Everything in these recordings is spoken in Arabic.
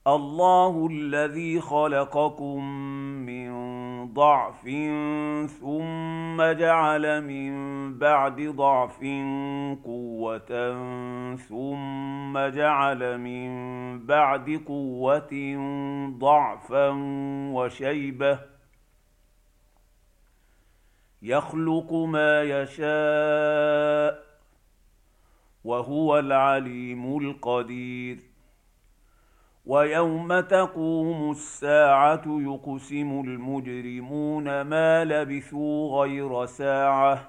الله الذي خلقكم من ضعف ثم جعل من بعد ضعف قوة ثم جعل من بعد قوة ضعفا وشيبة يخلق ما يشاء وهو العليم القدير. ويوم تقوم الساعة يقسم المجرمون ما لبثوا غير ساعة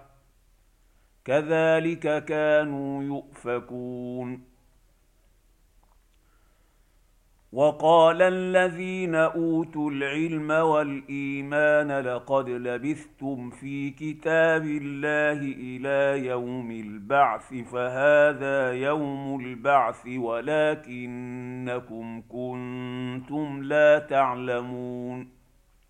كذلك كانوا يؤفكون. وقال الذين أوتوا العلم والإيمان لقد لبثتم في كتاب الله إلى يوم البعث فهذا يوم البعث ولكنكم كنتم لا تعلمون.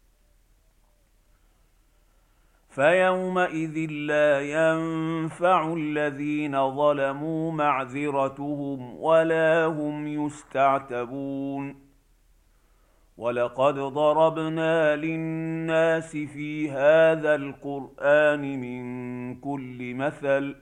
فيومئذ لا ينفع الذين ظلموا معذرتهم ولا هم يستعتبون. ولقد ضربنا للناس في هذا القرآن من كل مثل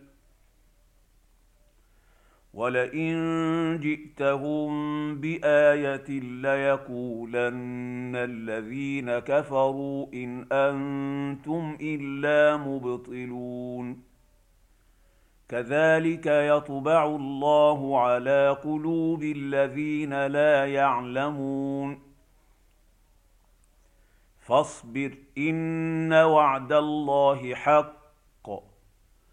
ولئن جئتهم بآية ليقولن الذين كفروا إن أنتم إلا مبطلون. كذلك يطبع الله على قلوب الذين لا يعلمون. فاصبر إن وعد الله حق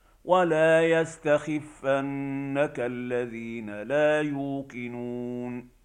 ولا يستخفنك الذين لا يوقنون.